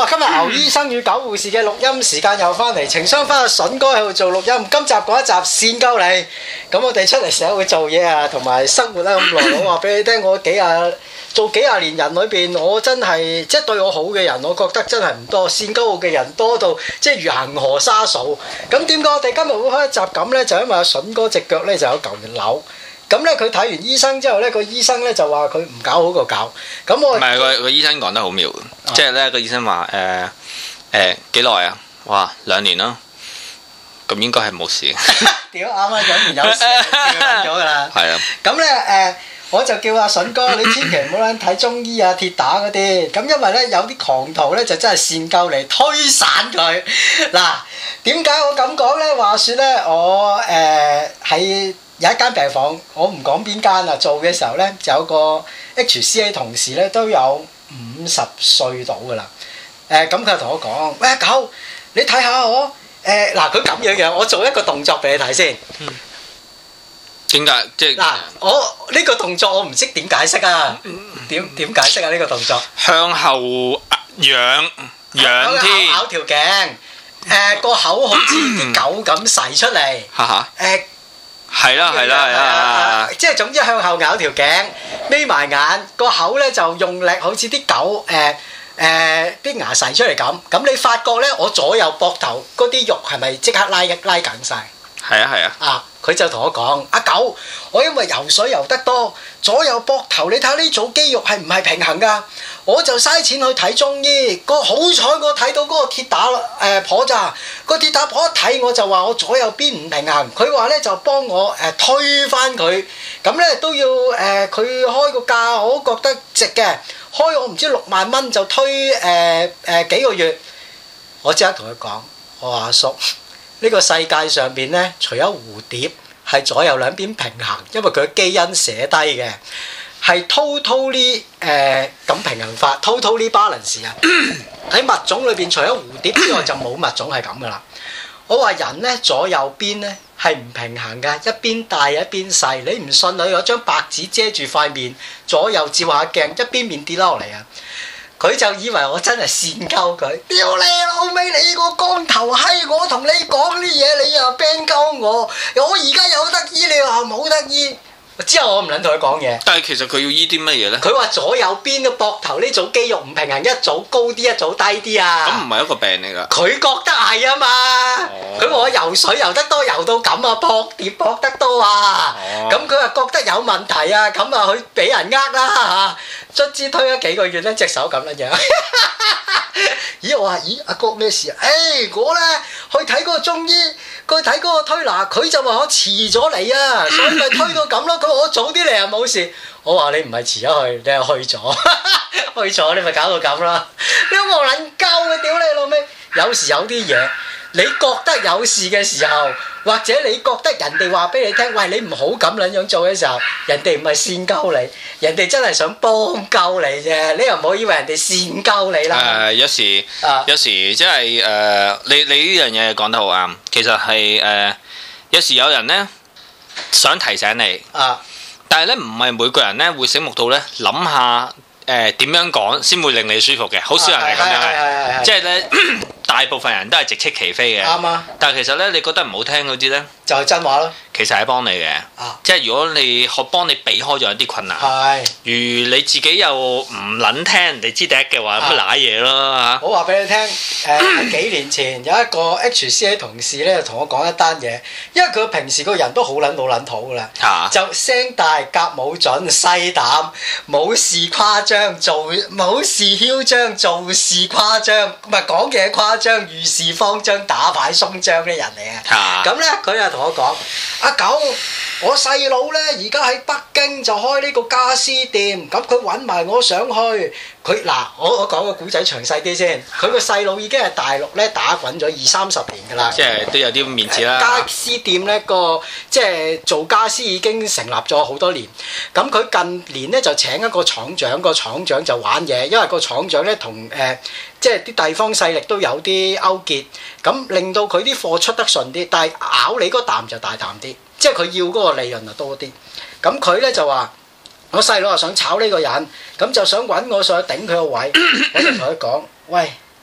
今日牛醫生與狗護士嘅錄音時間又翻嚟，情商翻阿筍哥喺度做錄音。今集嗰一集線鳩你，咁我哋出嚟社會做嘢啊，同埋生活啦咁耐，我話俾你聽，我做幾廿年人裏邊，我真係即係對我好嘅人，我覺得真係唔多，線鳩我嘅人多到即係如恒河沙數。咁點解我哋今日會開一集咁呢？就因為阿筍哥隻腳呢就有嚿瘤。咁咧佢睇完醫生之後咧，個醫生咧就話佢唔搞好過搞。咁我唔係個醫生講得好妙，即係咧個醫生話幾耐啊？哇，2年咯，咁應該係冇事。屌啱啊，2年有事，咗㗎啦。係啊。咁咧我就叫阿筍哥，你千祈唔好撚睇中醫啊、鐵打嗰啲。咁因為咧有啲狂徒咧就真係線鳩嚟推散佢。嗱，點解我咁講咧？話説咧，我喺有一間病房，我唔講邊間啦。做嘅時候咧，就有個 HCA 同事咧，都有50歲到噶啦。咁佢就同我講：喂，阿狗，你睇下我嗱，佢咁樣嘅，我做一個動作俾你睇先。點解？即係嗱，我呢個動作我唔識點解釋啊？點解釋啊？呢個動作向後仰添，咬條頸，個口好似啲狗咁噬出嚟。係啦，即係總之向後咬條頸，眯埋眼，個口咧就用力，好似啲狗啲牙噬出嚟咁。咁你發覺咧，我左右膊頭嗰啲肉係咪即刻拉緊晒？係啊。佢就同我講：阿狗，我因為游水游得多，左右膊頭你睇下呢組肌肉係唔係平衡㗎？我就嘥錢去睇中醫，好彩我睇到嗰個鐵打婆咋，個鐵打婆一睇我就話我左右邊唔平衡，佢話咧就幫我推翻佢，咁咧都要佢開個價，我都覺得值嘅，開我唔知6萬蚊就推幾個月，我即刻同佢講：我話阿叔。呢個世界上邊咧，除咗蝴蝶係左右兩邊平衡，因為佢嘅基因寫低嘅係 totally 咁平衡法 ，totally balance 啊！喺物種裏邊，除咗蝴蝶之外，就冇物種係咁噶啦。我話人咧，左右邊咧係唔平衡㗎，一邊大一邊細。你唔信，你有張白紙遮住塊面，左右照下鏡，一邊面跌落嚟啊！佢就以為我真係線鳩佢，屌你老味！你個光頭閪，我同你講啲嘢，你又 ban 鳩我。我而家有得醫，你話冇得醫。之後我唔撚同佢講嘢。但係其實佢要醫啲乜嘢咧？佢話左右邊嘅膊頭呢組肌肉唔平衡，一組高啲，一組低啲啊。咁唔係一個病嚟㗎。佢覺得係啊嘛。佢話我游水游得多，游到咁啊，撲碟撲得多啊。咁佢話覺得有問題啊，咁啊佢俾人啦嚇。卒之推咗幾個月咧，隻手咁樣。咦？我話咦，阿哥咩事啊？我咧去睇嗰個中醫，佢睇嗰個推拿，佢就話我遲咗嚟啊，所以咪推到咁咯。佢話我早啲嚟啊冇事。我話你唔係遲咗去，你係去咗，去咗你咪搞到咁啦。你冇撚鳩嘅，屌你老味！有時有啲嘢，你覺得有事嘅時候，或者你覺得人哋話俾你聽，喂，你唔好咁撚樣做嘅時候，人哋唔係線鳩你，人哋真係想幫鳩你啫。你又唔好以為人哋線鳩你啦。有時即係你呢樣嘢講得好啱。其實係有時有人咧想提醒你，但係咧唔係每個人咧會醒目到咧諗下點樣講先會令你舒服嘅。好少人係咁樣嘅，即係咧。大部分人都係直斥其非嘅，啱啊！但係其實咧，你覺得唔好聽嗰啲咧，就係真話咯。其實係幫你嘅，即係如果你幫你避開咗一啲困難，如你自己又唔撚聽人哋知第一嘅話，咁咪賴嘢咯嚇。我話俾你聽，幾年前有一個 HCA 同事咧，同我講一單嘢，因為佢平時個人都好撚老撚土噶啦，就聲大夾冇準，細膽冇事誇張，冇事囂張，做事誇張，唔係講嘢誇張，遇事慌張，打牌鬆張啲人嚟嘅。咁咧，佢又同我講。阿狗，我細佬咧而家喺北京就開呢個家私店，咁佢揾埋我上去。佢嗱，我講個古仔詳細啲先。佢個細佬已經係大陸咧打滾咗20-30年㗎啦，即係都有啲面子啦。家私店咧即係做家私已經成立咗好多年。咁佢近年咧就請一個廠長，個廠長就玩嘢，因為個廠長咧同即係啲地方勢力都有啲勾結，咁令到佢啲貨出得順啲，但係咬你嗰啖就大啖啲，即係佢要嗰個利潤就多啲。咁佢咧就話：我細佬又想炒呢個人，咁就想揾我上去頂佢個位。我就同佢講：喂，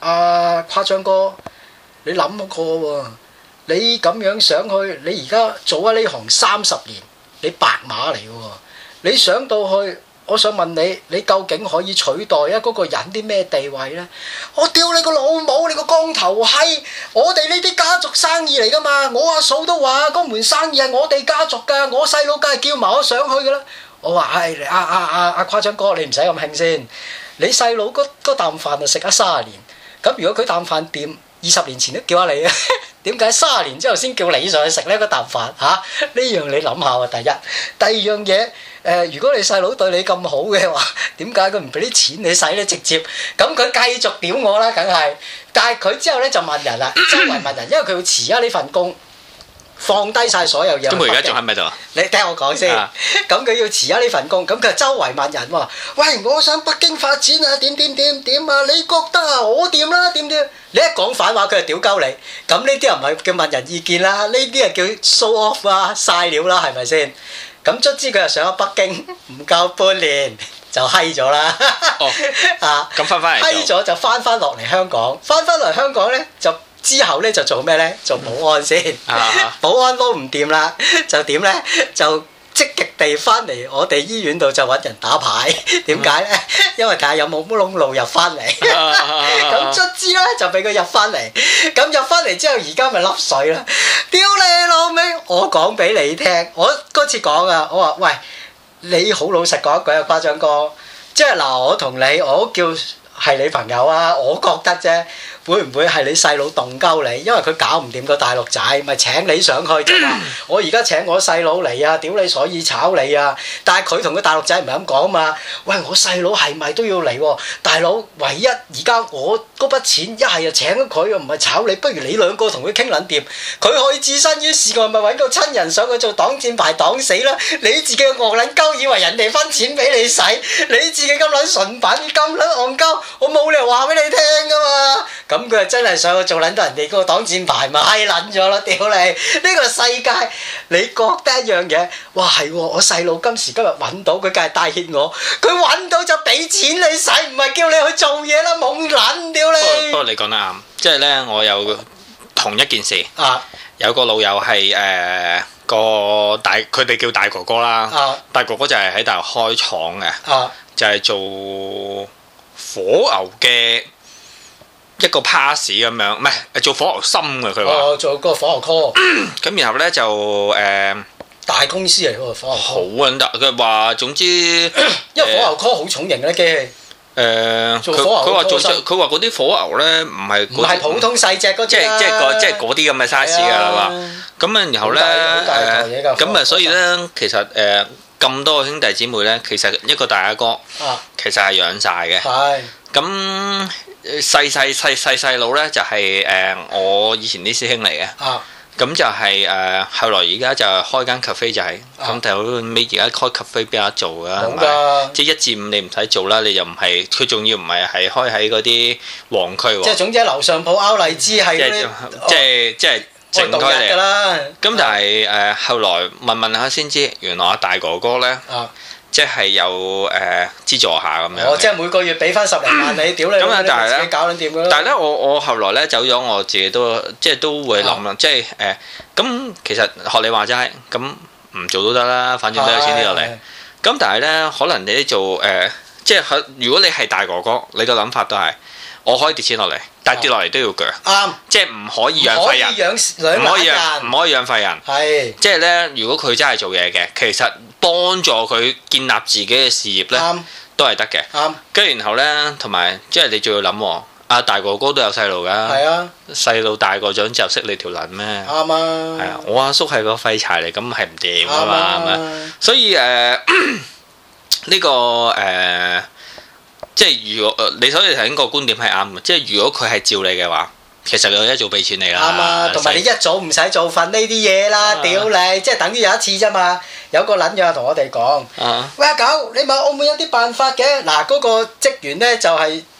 誇張哥，你諗過喎？你咁樣上去，你而家做咗呢行30年，你白馬嚟嘅喎。你上到去，我想問你，你究竟可以取代啊嗰個人啲咩地位呢？我屌你個老母，你個光頭閪！我哋呢啲家族生意嚟㗎嘛，我阿嫂都話嗰門生意係我哋家族㗎，我細佬梗係叫埋我上去㗎啦。我話係阿誇張哥，你唔使咁興先。你細佬嗰啖飯就食咗30年，咁如果佢啖飯掂20年前都叫下你啊，點解30年之後先叫你上去食呢？嗰啖飯嚇，呢樣你諗下喎。第二樣嘢。如果你細佬對你咁好嘅話，點解佢唔俾啲錢你使咧？直接咁佢繼續屌我啦，梗係。但係佢之後咧就問人啦，周圍問人，因為佢要辭啊呢份工，放低晒所有嘢。 咁佢而家仲喺咪度啊？ 你聽我講先。咁佢要辭啊呢份工，咁佢就周圍問人喎。喂，我想北京發展啊，點啊？你覺得啊，我掂啦，點？你一講反話，佢就屌鳩你。咁呢啲又唔係叫問人意見啦，呢啲係叫 show off 啊，曬料啦，係咪先？咁卒之佢又上咗北京，唔夠半年就閪咗啦。 咁翻嚟閪咗就翻落嚟香港，翻嚟香港咧就之後咧就做咩咧？做保安先，保安都唔掂啦，就點咧？就積極地翻嚟我哋醫院度就揾人打牌。點解咧？因為睇下有冇窿路入翻嚟。咁卒之咧就俾佢入翻嚟。咁入翻嚟之後，而家咪笠水啦！屌你老味！我講俾你聽，我嗰次講啊，我話喂，你好老實講一句啊，誇張哥，即係嗱，我同你，我叫係你朋友啊，我覺得啫。會唔會係你細佬動鳩你？因為佢搞唔掂個大陸仔，咪請你上去就話我而家請我細佬嚟啊！屌你，所以炒你啊！但係佢同個大陸仔唔係咁講嘛。喂，我細佬係咪都要嚟喎？大佬，唯一而家我嗰筆錢一係就請咗佢，又唔係炒你，不如你兩個同佢傾撚掂。佢可以置身於事外，咪揾個親人上去做擋箭牌擋死啦！你自己惡撚鳩，以為人哋分錢俾你使，你自己咁撚純品咁撚戇鳩，我冇理由話俾你聽㗎嘛！咁佢真係上去做撚到人哋嗰個擋箭牌，咪閪撚咗咯！屌你！呢個世界，你覺得一樣嘢？哇係喎！我細佬今時今日揾到，佢梗係帶挈我。佢揾到就俾錢你使，唔係叫你去做嘢啦！懵撚屌你！ 不過你講得啱，即係咧，我有同一件事。有個老友係個大，佢哋叫大哥哥啦。大哥哥就係喺大陸開廠嘅，就係做火牛嘅。一個 pass 咁樣，唔係做火牛心嘅佢話。做個火牛 call。咁然後咧就大公司嚟喎，火牛 call。 好撚得，佢話總之，因為火牛 call 好重型嘅機器。 佢話嗰啲火牛咧唔係普通細隻嗰隻啦。 即係嗰啲咁嘅 size 㗎啦嘛。咁啊，然後咧咁啊，所以咧其實咁多兄弟姊妹咧，其實一個大阿哥其實係養晒嘅。係。咁細佬咧就係我以前啲師兄嚟嘅。咁就係後來而家就開間 cafe 就係咁，但係尾而家開 cafe 俾人做㗎，係咪？即係1至5你唔使做啦，你又唔係佢仲要唔係開喺嗰啲旺區喎。即係總之樓上鋪拗荔枝係即係正區嚟㗎啦。咁但係後來問下先知，原來阿大哥哥咧。即係有資助下咁樣。即係每個月俾翻10零萬你，屌你！咁啊，但係咧，自己搞撚掂㗎啦。但係咧，我後來咧走咗，我自己都即係都會諗啦，即係咁其實學你話齋，咁唔做都得啦，反正都有錢跌落嚟。咁但係咧，可能你做即係如果你係大哥哥，你個諗法都係我可以跌錢落嚟，但係跌落嚟都要鋸。啱。即係唔可以養廢人。唔可以養廢人。係。即係咧，如果佢真係做嘢嘅，其實。幫助佢建立自己嘅事業咧，都係得嘅。跟住然後咧，同埋即係你仲要諗，阿大哥哥都有細路㗎。係啊，細路大個咗就識你條撚咩？啱啊。係啊，我阿叔係個廢柴嚟，咁係唔掂㗎嘛，係咪？所以呢個即係如果你所以頭先個觀點係啱嘅，即係如果佢係照你嘅話。其實佢一早俾錢你啦，啱啊，同埋你一早唔使做份呢啲嘢啦，屌你！即係等於有一次啫嘛，有個撚樣同我哋講，喂阿狗，你咪澳門有啲辦法嘅，嗱嗰個職員咧就係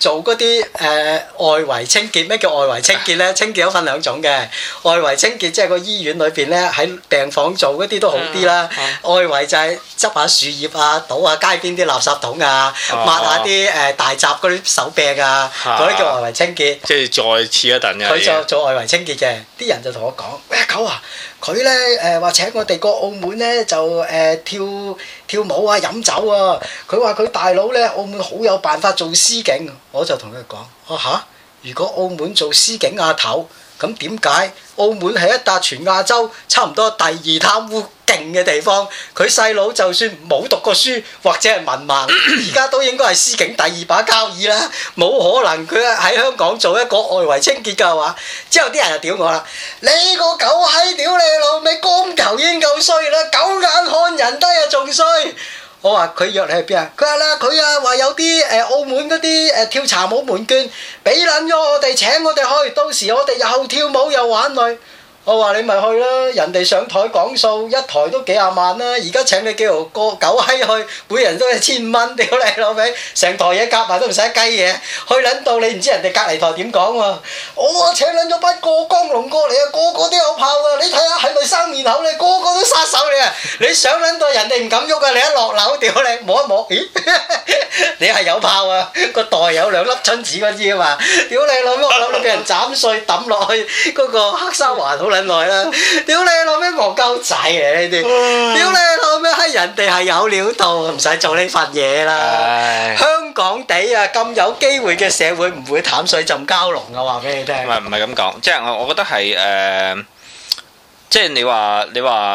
做嗰啲外圍清潔。咩叫外圍清潔咧？清潔有分兩種嘅，外圍清潔即係個醫院裏邊咧喺病房做嗰啲都好啲啦。外圍就係執下樹葉啊，倒下街邊啲垃圾桶啊，抹下啲大閘嗰啲手柄啊，嗰啲叫外圍清潔。 即係再次一等嘅。 佢就做外圍清潔嘅，啲人就同我講：喂，狗啊！佢咧話請我哋過澳門咧就跳舞啊飲酒啊，佢話佢大佬咧澳門好有辦法做司警，我就同佢講：嚇，如果澳門做司警阿頭，咁點解澳門係一笪全亞洲差唔多第二貪污勁嘅地方？佢細佬就算冇讀過書或者係文盲，而家都應該係司警第二把交椅啦，冇可能佢喺香港做一個外圍清潔㗎係嘛？之後啲人就屌我啦，你個狗閪屌你老味，光頭已經夠衰啦，狗眼看人低啊仲衰！我話佢約你去邊啊？佢話啦，佢啊話有啲澳門嗰啲跳茶舞門券俾撚咗我哋，請我哋去，到時我哋又跳舞又玩女。我話你咪去啦，人哋上台講數，一台都幾廿萬啦，而家請你幾條個狗閪去，每人都1500蚊，屌你老味，成台嘢夾埋都唔使雞嘢，去撚到你唔知人哋隔離台點講喎？我話請撚咗班過江龍過嚟啊，個個都有炮啊！你睇下係咪生面口你個個都殺手嚟啊！你上撚到人哋唔敢喐啊！你一落樓屌你摸一摸，咦？你係有炮啊！個袋有2粒春子嗰支啊嘛！屌你老味，我諗你俾人斬碎抌落去嗰個黑沙環好撚耐啦！屌你老味戇鳩仔嚟呢啲！屌你老味閪人哋係有料到，唔使做呢份嘢啦！香港地啊咁有機會嘅社會唔會淡水浸蛟龍啊！話俾你聽。 唔係咁講，即係我覺得係即係你話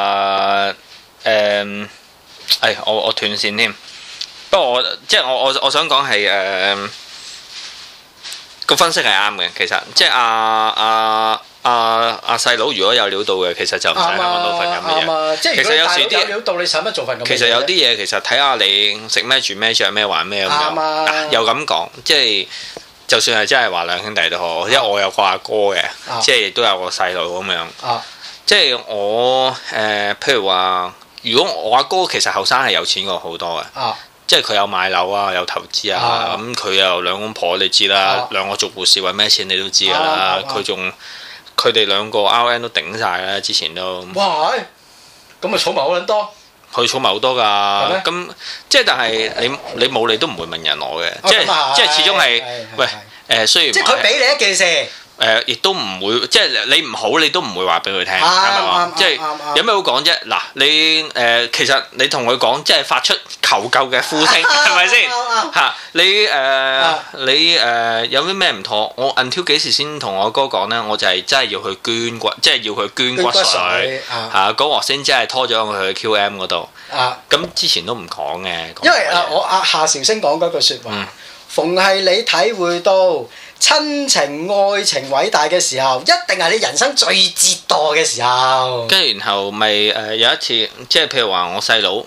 我斷線添。不過即係我想講係個分析係啱嘅，其實即係阿細佬如果有料到嘅，其實就唔使香港多份咁嘅嘢。 即係如果大佬有料到，你使乜做份咁嘅嘢？ 其實有啲嘢其實睇下你食咩住咩着咩玩咩咁樣。又咁講，即係就算係真係話兩兄弟都好，因為我有個阿哥嘅，即係亦都有個細佬咁樣。即係我譬如話，如果我阿哥其實後生係有錢過好多嘅。即係佢有買樓啊，有投資啊，咁佢又兩公婆你知啦，兩個做護士揾咩錢你都知㗎啦，佢哋兩個 RN 都頂晒啦，之前都。哇！ 咁咪儲埋好撚多。 佢儲埋好多㗎，咁即係但係你冇你都唔會問人攞嘅，即係始終係喂雖然。即係佢俾你一件事。亦都唔會，即係你唔好，你都唔會話俾佢聽，係咪嘛？即係有咩好講啫？嗱，你其實你同佢講，即係發出求救嘅呼聲，係咪先？嚇你有啲咩唔妥？我 until 幾時先同我哥講咧？我就係真係要去捐骨，即係要佢捐骨髓嚇，嗰鑊先真係拖咗佢去 QM 嗰度。咁之前都唔講嘅。 因為我夏韶聲講嗰句説話，逢係你體會到親情愛情偉大嘅時候，一定係你人生最折墮嘅時候。 跟住然後咪有一次，即係譬如話我細佬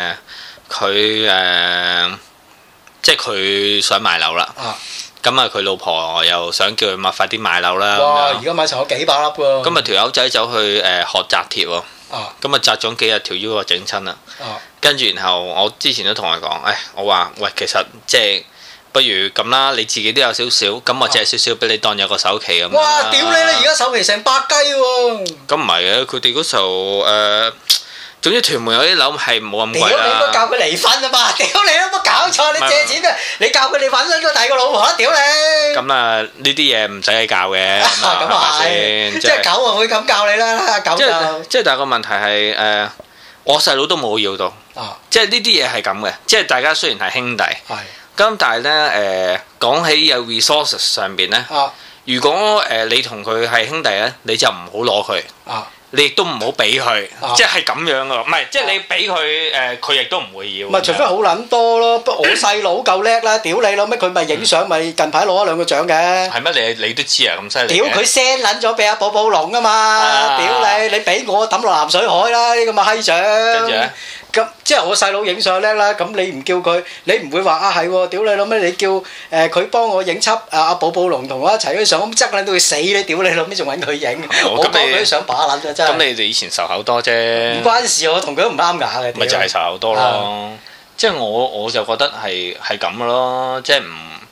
佢即係佢想買樓啦。咁啊佢老婆又想叫佢快啲買樓啦。 哇！而家買成咗幾百粒喎。 咁啊條友仔走去學紮鐵喎。咁啊紮咗幾日條腰就整親啦。跟住然後我之前都同佢講，我話喂，其實即係。不如咁啦，你自己都有少少，咁我借少少俾你當有個首期咁。 哇！屌你而家首期成百雞喎！ 咁唔係嘅，佢哋嗰時候總之屯門有啲樓係冇咁貴啦。 屌你應該教佢離婚啊嘛！屌你有冇搞錯？你借錢啊！你教佢哋揾咗個第二個老婆啦！屌你！咁啊，呢啲嘢唔使你教嘅，咁啊係，即係狗啊會咁教你啦，狗就即係但係個問題係我細佬都冇要到，即係呢啲嘢係咁嘅，即係大家雖然係兄弟。咁但係咧講起有 resources 上邊咧，如果你同佢係兄弟咧，你就唔好攞佢，你亦都唔好俾佢，即係咁樣噶，唔係即係你俾佢佢亦都唔會要。唔係除非好撚多咯，不過我細佬夠叻啦，屌你老咩佢咪影相咪近排攞咗2個獎嘅。係咩？你都知啊咁犀利？屌佢 send 撚咗俾阿寶寶龍啊嘛！屌你俾我抌落鹹水海啦！呢個咪閪獎。跟住咧。咁即係我細佬影相叻啦，咁你唔叫佢，你唔會話係喎，屌你老咩！你叫佢幫我影輯阿寶寶龍同我一齊嗰啲相，咁執撚到佢死你，屌你老咩仲揾佢影？我幫佢啲相把撚啊真係。咁你哋以前仇口多啫。唔關事，我同佢都唔啱牙嘅。咪就係仇口多咯，即係我就覺得係咁嘅咯，即係唔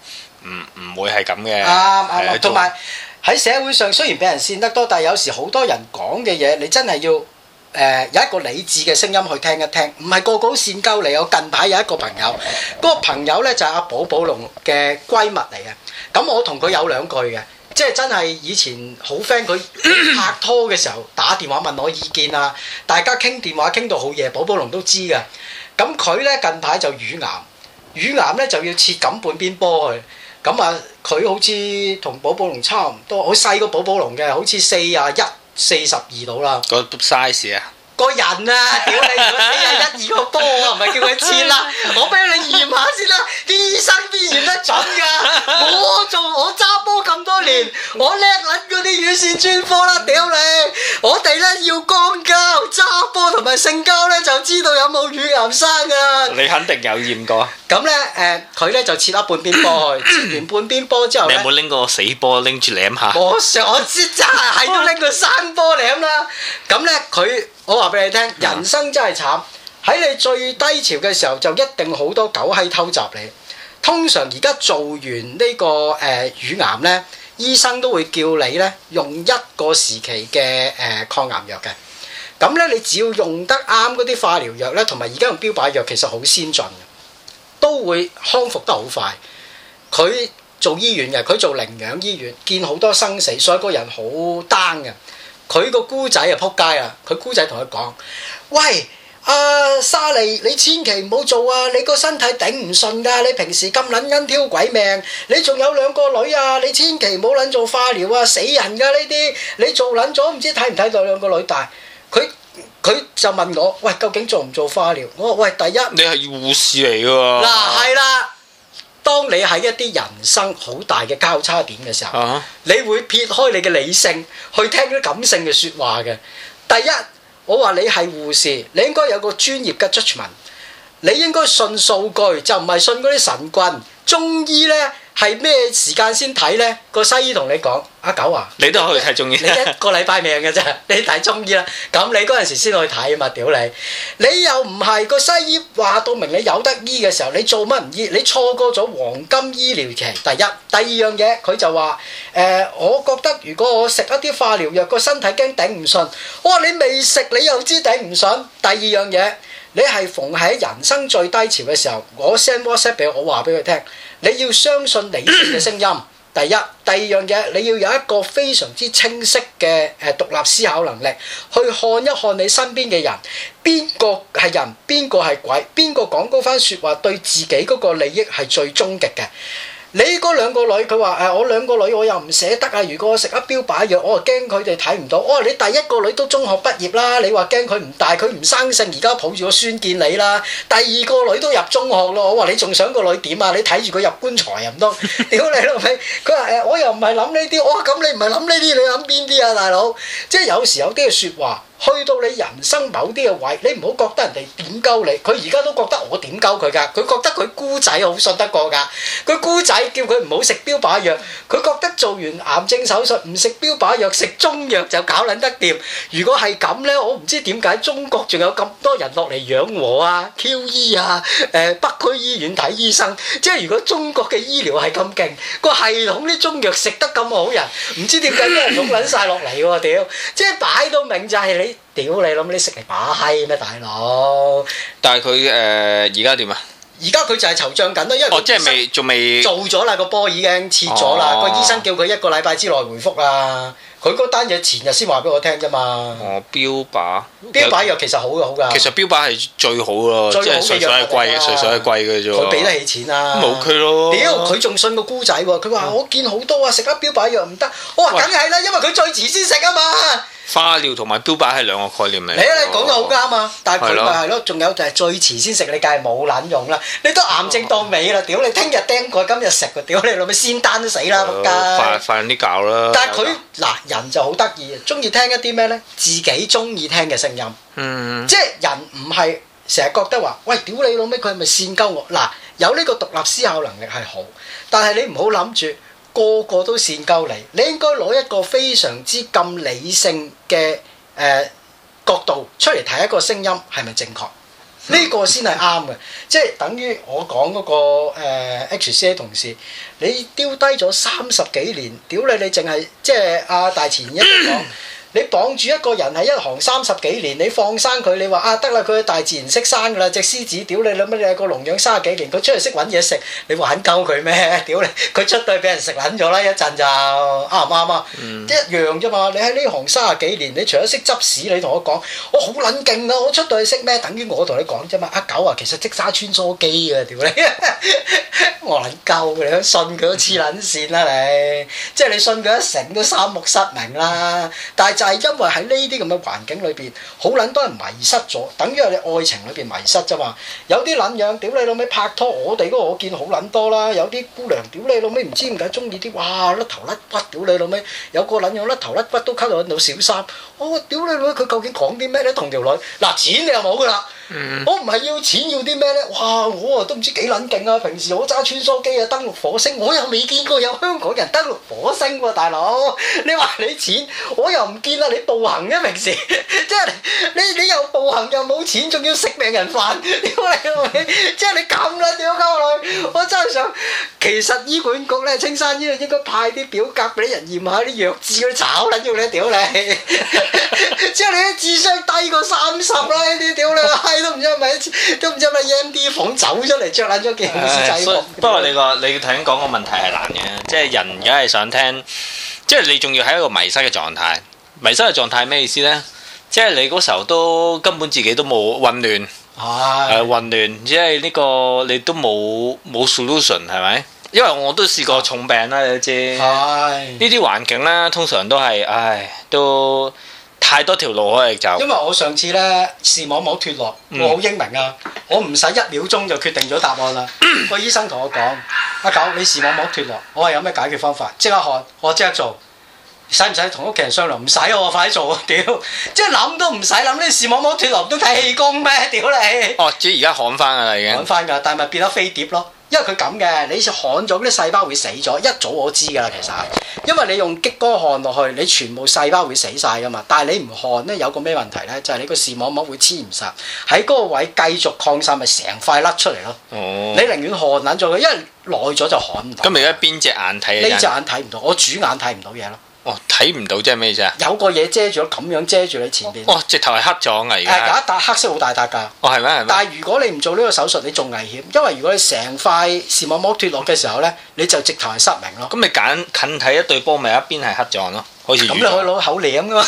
唔會係咁嘅。 啱，同埋喺社會上雖然俾人扇得多，但係有時好多人講嘅嘢，你真係要有一個理智嘅聲音去聽一聽，唔係個個都扇鳩你。我近排有一個朋友，嗰個朋友呢就係阿寶寶龍嘅閨蜜嚟嘅，咁我同佢有兩句嘅。即係真係以前好 friend，佢拍拖嘅時候打電話問我意見啊，大家傾電話傾到好夜，寶寶龍都知㗎。咁佢咧近排就乳癌，乳癌咧就要切緊半邊波去。咁啊，佢好似同寶寶龍差唔多，好細個寶寶龍嘅，好似41、42度啦。 個 size 啊！ 個人啊，屌你！如果41、2個波，我唔係叫佢切啦，我俾你驗下先啦。啲醫生邊驗得準㗎？我揸波咁多年，我叻撚嗰啲乳腺專科啦，屌你！我哋咧要肛交、揸波同埋性交咧，就知道有冇乳癌生㗎。 你肯定有驗過。 咁咧佢咧就切咗半邊波去，切完半邊波之後咧， 你有冇拎過死波拎住舐下？ 我知真係都拎個生波舐啦。咁咧我話俾你聽，人生真係慘。喺你最低潮嘅時候，就一定好多狗閪偷襲你。通常而家做完呢個乳癌咧，醫生都會叫你咧用一個時期嘅抗癌藥嘅。咁咧你只要用得啱嗰啲化療藥咧，同埋而家用標靶藥其實好先進嘅，都會康復得好快。佢做醫院嘅，佢做寧養醫院，見好多生死，所以個人好 down 嘅。佢個姑仔啊撲街啦！佢姑仔同佢講：喂，沙利，你千祈唔好做啊！你個身體頂唔順㗎，你平時咁撚恩挑鬼命，你仲有2個女啊！你千祈唔好撚做化療啊，死人㗎呢啲！你做撚咗唔知睇唔睇到2個女大？佢就問我：喂，究竟做唔做化療？我話：喂，第一， 你係護士嚟㗎喎。 嗱，係啦。當你喺一啲人生好大嘅交叉點嘅時候，你會撇開你嘅理性去聽啲感性嘅説話嘅。第一，我話你係護士，你應該有個專業嘅 judgment，你應該信數據，就唔係信嗰啲神棍。中醫呢係咩時間先睇呢？個西醫同你講：阿狗啊， 你都可以睇中醫。 你1個禮拜命嘅啫，你睇中醫啦。咁你嗰陣時先去睇啊嘛，屌你！你又唔係個西醫話到明你有得醫嘅時候，你做乜唔醫？你錯過咗黃金醫療期。第一，第二樣嘢佢就話：我覺得如果我食一啲化療藥，個身體驚頂唔順。我話你未食，你又知頂唔順。第二樣嘢，你係逢喺人生最低潮嘅時候，我 send WhatsApp 俾我話俾佢聽，你要相信理性嘅聲音。第一，第二樣嘢，你要有一個非常之清晰嘅獨立思考能力，去看一看你身邊嘅人，邊個係人，邊個係鬼，邊個講嗰番説話對自己嗰個利益係最終極嘅。你嗰2個女，佢話我2個女我又唔捨得啊！如果我食一標靶藥，我又驚佢哋睇唔到。我話你第1個女都中學畢業啦，你話驚佢唔大，佢唔生性，而家抱住個孫見你啦。第2個女都入中學咯，我話你仲想個女點啊？你睇住佢入棺材又唔通？屌你老味！佢話我又唔係諗呢啲。我話咁你唔係諗呢啲，你諗邊啲啊，大佬？即係有時有啲嘅説話。去到你人生某啲嘅位，你唔好覺得人哋點鳩你，佢而家都覺得我點鳩佢㗎，佢覺得佢姑仔好信得過㗎，佢姑仔叫佢唔好食標靶藥，佢覺得做完癌症手術唔食標靶藥，食中藥就搞撚得掂。如果係咁呢，我唔知點解中國仲有咁多人落嚟養和啊、QE 啊、北區醫院睇醫生，即係如果中國嘅醫療係咁勁，個系統啲中藥食得咁好人，唔知點解啲人湧撚晒落嚟喎屌！即係擺到明就係你。屌你諗你食嚟把閪咩大佬？ 但係佢而家點啊？ 而家佢就係籌帳緊咯，因為即係仲未做咗啦，個波已經切咗啦。個醫生叫佢1個禮拜之內回覆啦。佢嗰單嘢前日先話俾我聽啫嘛。 標靶藥其實好㗎。 其實標靶係最好咯，即係純粹係貴，純粹係貴嘅啫。 佢俾得起錢啊！ 冇佢咯。 屌，佢仲信個姑仔喎！佢話我見好多啊，食粒標靶藥唔得。我話梗係啦，因為佢最遲先食啊嘛。 化療同埋標靶係2個概念嚟。 你講得好啱啊！但係佢咪係咯，仲有就係最遲先食，你梗係冇撚用啦！你都癌症到尾啦，屌你聽日釘過，今日食喎，屌你老味仙丹都死啦仆街！快啲搞啦！但係佢嗱人就好得意，中意聽一啲咩咧？自己中意聽嘅聲音。即係人唔係成日覺得話，喂，屌你老味，佢係咪煽鳩我？嗱，有呢個獨立思考能力係好，但係你唔好諗住。個個都煽鳩你，你應該攞一個非常之咁理性嘅角度出嚟睇一個聲音係咪正確？ 呢個先係啱嘅，即係等於我講嗰個HCA 同事，你丟低咗30幾年，屌你淨係即係阿大前一講。你綁住一個人係一行30幾年，你放生佢，你話啊得啦，佢大自然識生㗎啦，隻獅子屌你諗乜？你個籠養30幾年，佢出嚟識揾嘢食，你玩鳩佢咩？屌你，佢出到去俾人食撚咗啦，一陣就啱唔啱啊？一樣啫嘛！你喺呢行30幾年，你除咗識執屎，你同我講，我好撚勁啊！我出到去識咩？等於我同你講啫嘛！阿狗啊，其實即沙穿梭機啊！屌你，我撚鳩你，信佢都黐撚線啦你！即係你信佢一成都三目失明啦，但係就係因為喺呢啲咁嘅環境裏邊，好撚多人迷失咗，等於係你愛情裏邊迷失啫嘛。有啲撚樣，屌你老味拍拖，我哋嗰個我見好撚多啦。有啲姑娘，屌你老味唔知點解中意啲，哇甩頭甩骨，屌你老味。有個撚樣甩頭甩骨都溝到小三，我屌你老味，佢究竟講啲咩咧？同條女嗱錢你又冇㗎啦。我唔係要錢，要啲咩咧？哇！我啊都唔知幾撚勁啊！平時我揸穿梭機啊，登陸火星，我又未見過有香港人登陸火星喎，大佬！你話你錢，我又唔見啦！你步行啫，平時即係你又步行又冇錢，仲要食病人飯，屌你老味！即係你咁啦，屌鳩女！我真係想，其實醫管局咧，青山醫院應該派啲表格俾啲人驗下啲弱智嗰啲炒撚咗你，屌你！即係你啲智商低過30啦，呢啲屌你閪！都唔知係咪MD 房走出嚟着撚咗件護士制服。 不過你頭先講個問題係難嘅，即係人梗係想聽，即係你仲要喺一個迷失嘅狀態。迷失嘅狀態咩意思呢？即係你嗰時候都根本自己都冇混亂，混亂，即係呢個你都冇 solution 係咪？因為我都試過重病啦，你都知。呢啲環境呢，通常都係，都。太多條路可以走。因為我上次咧視網膜脫落，我好英明啊！我唔使1秒鐘就決定咗答案啦。個醫生同我講：阿狗，你視網膜脫落，我話有咩解決方法？即刻看，我即刻做。使唔使同屋企人商量？唔使啊！我快啲做啊！屌，即係諗都唔使諗，你視網膜脫落唔通睇氣功咩？屌你！哦， 即係而家焊翻㗎啦，已經。焊翻㗎，但係咪變咗飛碟咯？因為佢咁嘅，你焊咗啲細胞會死咗，一早我知㗎啦，其實。因為你用激光焊落去，你全部細胞會死晒㗎嘛。但係你唔焊咧，有個咩問題咧？就係你個視網膜會黐唔實，喺嗰個位繼續擴散，咪成塊甩出嚟咯。哦。你寧願焊撚咗佢，因為耐咗就焊唔到。 咁而家邊隻眼睇？ 呢隻眼睇唔到，我主眼睇唔到嘢咯。 哦，睇唔到即係咩意思啊？ 有個嘢遮住咗，咁樣遮住你前邊。 哦，直頭係黑咗㗎而家。 有一笪黑色好大笪㗎。 哦，係咩？係咩？ 但係如果你唔做呢個手術，你仲危險，因為如果你成塊視網膜脫落嘅時候咧，你就直頭係失明咯。 咁你近睇一對波，咪一邊係黑咗咯，好似。咁你可以攞口舐㗎嘛？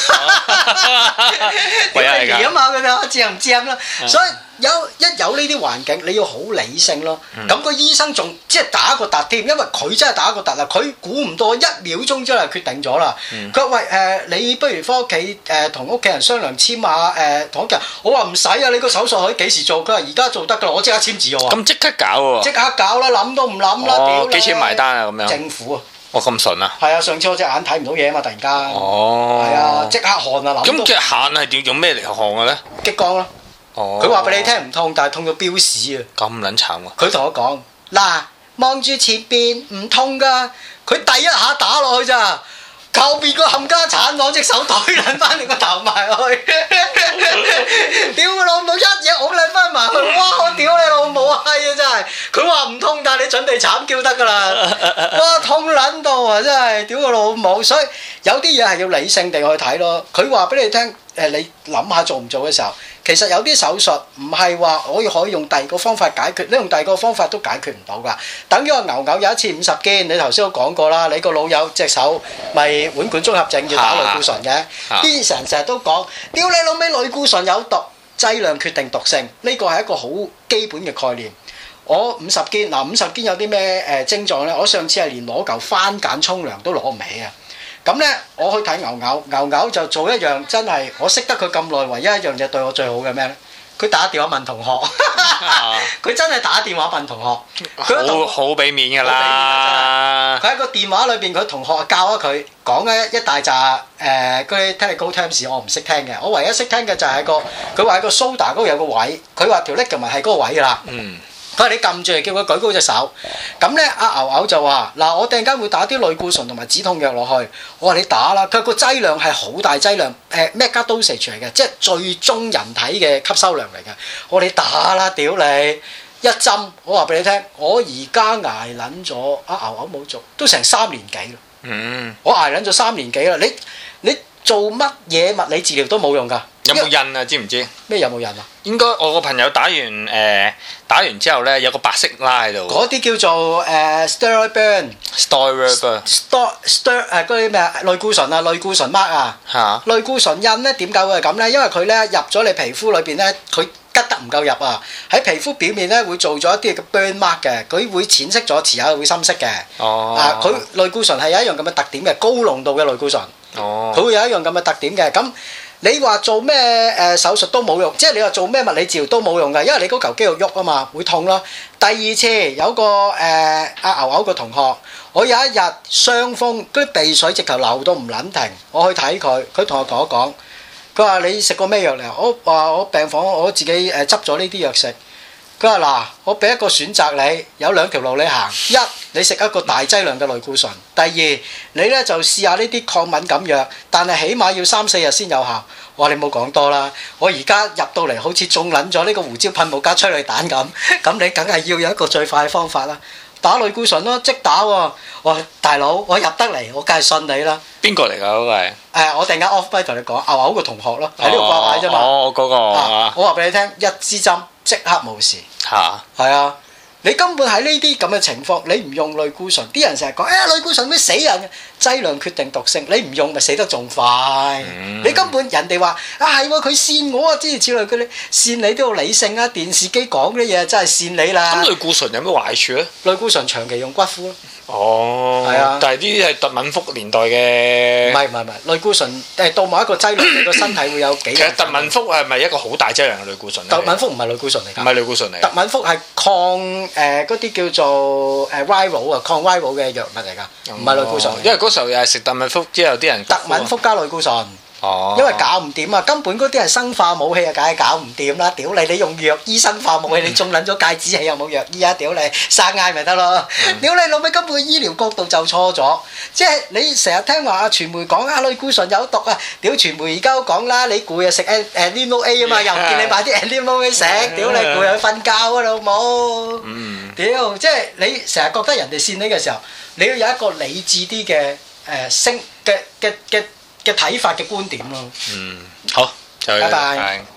點嚟舐下佢哋，知唔知啦？所以。一有呢啲環境，你要好理性咯。咁個醫生仲即係打個突添，因為佢真係打個突啦。佢估唔到1秒鐘之內決定咗啦。佢話喂你不如翻屋企同屋企人商量簽下同屋企人。我話唔使啊，你個手術可以幾時做？佢話而家做得㗎啦，我即刻簽字喎。咁即刻搞喎！ 即刻搞啦，諗都唔諗啦，屌你！ 幾錢埋單啊？咁樣。 政府啊。 哦，咁順啊！ 係啊，上次我隻眼睇唔到嘢啊嘛，突然間。 哦。 係啊，即刻焊啊！諗。 咁隻眼係用咩嚟焊嘅咧？ 激光咯。佢話俾你聽唔痛，但係痛到飆屎啊！ 咁撚慘喎！ 佢同我講：嗱，望住前邊唔痛㗎。佢第一下打落去咋，後邊個冚家鏟攞隻手推撚翻你個頭埋去，屌佢老母一嘢拱撚翻埋去，哇！我屌你老母閪啊！真係，佢話唔痛，但係你準備慘叫得㗎啦！哇，痛撚到啊！真係，屌佢老母！所以有啲嘢係要理性地去睇咯。佢話俾你聽。你諗下做唔做嘅時候，其實有啲手術唔係話我可以用第二個方法解決，你用第二個方法都解決唔到㗎。等於個牛牛有一次50肩，你頭先都講過啦，你個老友隻手咪腕管綜合症要打類固醇嘅，啲成日都講，屌你老味類固醇有毒，劑量決定毒性，呢個係一個好基本嘅概念。我50肩嗱50肩有啲咩症狀呢？我上次係連攞嚿番梘沖涼都攞唔起啊！咁咧，我去睇牛牛，牛牛就做一樣真係我識得佢咁耐，唯一一樣嘢對我最好嘅咩咧？佢打電話問同學，佢真係打電話問同學，佢好俾面㗎啦！ 佢喺個電話裏邊，佢同學教咗佢講嘅一大扎嗰啲 technical terms，我唔識聽嘅，我唯一識聽嘅就係佢話喺個蘇打嗰度有個位，佢話條 ligament 係嗰個位㗎啦。 佢話你撳住嚟叫佢舉高隻手，咁咧阿牛牛就話嗱，我突然間會打啲類固醇同埋止痛藥落去。我話你打啦，佢話個劑量係好大劑量，mega dosage 嚟嘅，即係最終人體嘅吸收量嚟嘅。我話你打啦，屌你！一針，我話俾你聽，我而家捱撚咗，牛牛冇做，都成3年幾啦。我捱撚咗3年幾啦，你做乜嘢物理治療都冇用㗎。 有冇印啊？知唔知？ 咩有冇印啊？ 應該我個朋友打完之後咧，有個白色拉喺度。 嗰啲叫做steroid burn。steroid burn。嗰啲咩啊？類固醇啊，類固醇 mark 啊。嚇。類固醇印咧點解會係咁咧？因為佢咧入咗你皮膚裏邊咧，佢吉得唔夠入啊！喺皮膚表面咧會做咗一啲嘅 burn mark 嘅，佢會淺色咗，遲下會深色嘅。哦。佢類固醇係有一樣咁嘅特點嘅，高濃度嘅類固醇。哦。佢會有一樣咁嘅特點嘅，咁。你話做咩手術都冇用，即係你話做咩物理治療都冇用㗎，因為你嗰嚿肌肉喐啊嘛，會痛咯。第二次有個阿牛牛個同學，我有一日傷風，嗰啲鼻水直頭流到唔撚停，我去睇佢，佢同我講一講，佢話你食過咩藥嚟？我話我病房我自己執咗呢啲藥食。佢話嗱，我俾一個選擇你，有2條路你行，一你食一個大劑量嘅類固醇，第二你咧就試下呢啲抗敏感藥，但係起碼要3-4日先有效。我話你冇講多啦，我而家入到嚟好似中撚咗呢個胡椒噴霧加催淚彈咁，咁你梗係要有一個最快嘅方法啦，打類固醇咯，即打喎。我話大佬，我入得嚟，我梗係信你啦。邊個嚟㗎嗰個係？我突然間 off mic 同你講，牛牛個同學咯，喺呢度掛牌啫嘛。哦，嗰個。我話俾你聽，一支針即刻冇事。嚇！係啊！你根本喺呢啲咁嘅情況，你唔用類固醇，啲人成日講類固醇會死人嘅，劑量決定毒性，你唔用咪死得仲快。你根本人哋話係喎，佢跣我啊，諸如此類，佢哋跣你都要理性啊，電視機講啲嘢真係跣你啦。 咁類固醇有咩壞處咧？ 類固醇長期用骨敷咯。 哦，係啊，但係呢啲係特敏福年代嘅。唔係， 類固醇到某一個劑量，你個身體會有幾？ 其實特敏福係咪一個好大劑量嘅類固醇？ 特敏福唔係類固醇嚟㗎。 唔係類固醇嚟。 特敏福係抗嗰啲叫做viral 啊，抗 viral 嘅藥物嚟㗎，唔係類固醇。 因為嗰時候又係食特敏福之後，啲人特敏福加類固醇。哦，因為搞唔掂啊，根本嗰啲係生化武器啊，梗係搞唔掂啦！屌你，你用藥醫生化武器，你中撚咗戒指器有冇藥醫啊？屌你，生嗌咪得咯！屌你老味，根本醫療角度就錯咗，即係你成日聽話傳媒講類固醇有毒啊！屌傳媒而家都講啦，你攰啊食Animal A 啊嘛，又唔見你買啲 Animal A 食，屌你攰啊瞓覺啊老母！屌，即係你成日覺得人哋跣你嘅時候，你要有一個理智啲嘅嘅睇法嘅觀點咯。 好，就拜拜。